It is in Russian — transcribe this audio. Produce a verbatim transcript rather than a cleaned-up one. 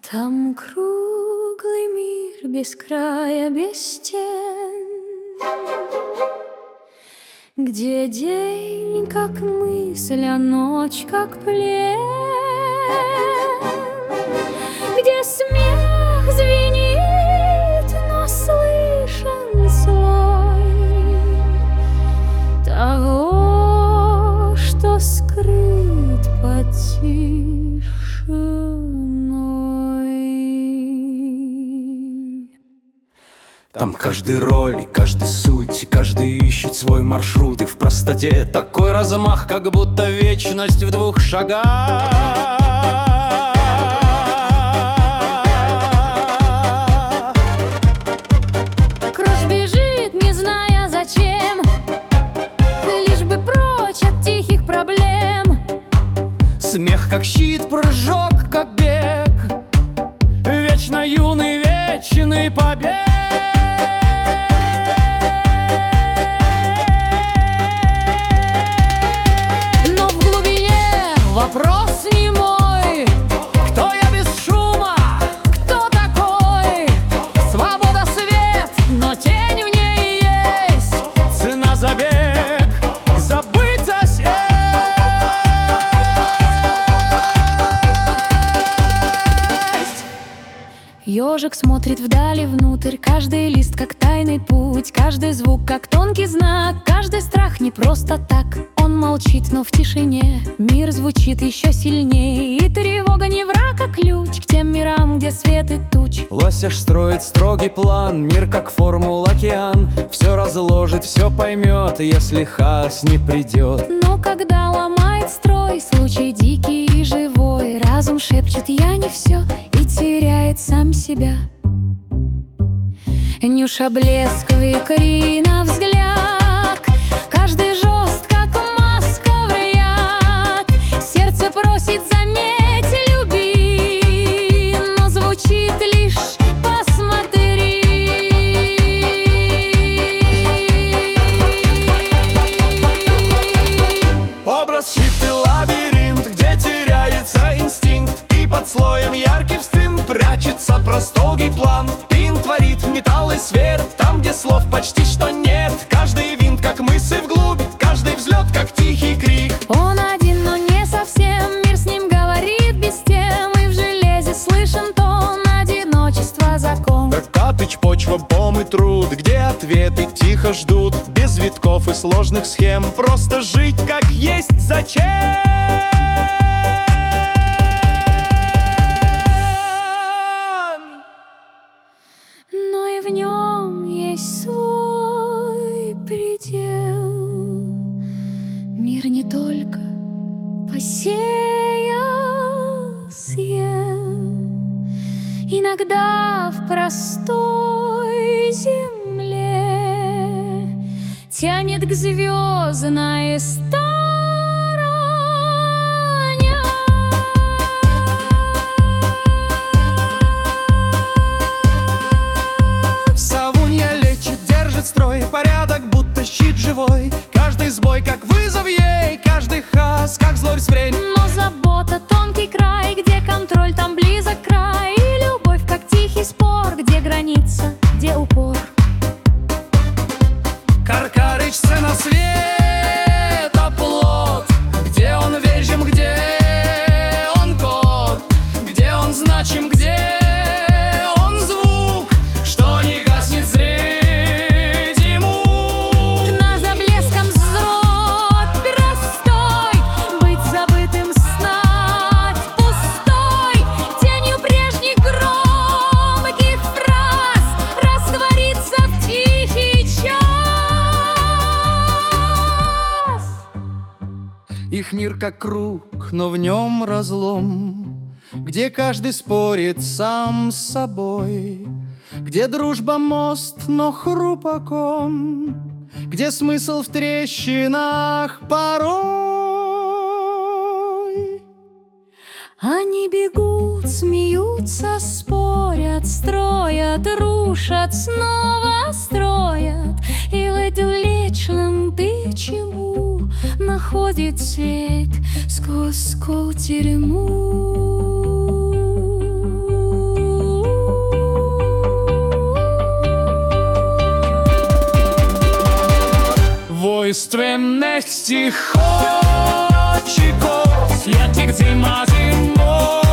Там круглый мир без края, без стен, где день как мысль, а ночь как плен, где смех звенит, но слышен слой того, что скрыт под тишиной. Там каждый роль, и каждый суть, и каждый ищет свой маршрут. И в простоте такой размах, как будто вечность в двух шагах. Кровь бежит, не зная зачем, лишь бы прочь от тихих проблем. Смех как щит, прыжок как бег, вечно юный, вечный побег. Вопрос не мой, кто я без шума, кто такой? Свобода свет, но тень в ней есть. цена забег, забыть о себе. Ежик смотрит вдали внутрь, каждый лист как тайный путь, каждый звук как тонкий знак, каждый страх не просто так. Он молчит, но в тишине мир звучит еще сильнее, и тревога не враг, а ключ к тем мирам, где свет и туч. Лосяш строит строгий план, мир как формул океан. Все разложит, все поймет, если хаос не придет. Но когда ломает строй, случай дикий и живой, разум шепчет: я не все, и теряет сам себя. Нюша блеск, викрина взгляд, каждый жест как маска в ряд. Сердце просит: заметь, люби, но звучит лишь: посмотри. Образ щит и лабиринт, где теряется инстинкт, и под слоем яркий встын прячется простой план. Пин творит металл и свет, там, где слов почти что нет. Каждый винт как мысль вглубь, каждый взлет как тихий крик. Он один, но не совсем, мир с ним говорит без тем, и в железе слышен тон одиночества закон. Катыч, почва, бом и труд, где ответы тихо ждут, без витков и сложных схем, просто жить как есть. Зачем? Но и в нем есть свой предел. Мир не только посеял, съел, иногда в простой земле тянет к звездной стороне. Совунья лечит, держит строй, порядок будто щит живой. Каждый сбой как вызов ей, каждый хаос как злой спрень. Но забота тонкий край, где контроль, там близок край. И любовь как тихий спор, где граница, где упор. Каркарыч, сцена света, плод, где он вечен, где он код, где он значим, где он звук, что не гаснет среди мук. На за блеском взрод простой, быть забытым знать пустой, тенью прежних громких фраз раствориться в тихий час. Их мир как круг, но в нем разлом, где каждый спорит сам с собой, где дружба мост, но хрупок он, где смысл в трещинах порой. Они бегут, смеются, спорят, строят, рушат, снова строят. И в этом вечном ты чему находит свет сквозь скол тюрьму. множественных стихочков. Летик, зима, зимой.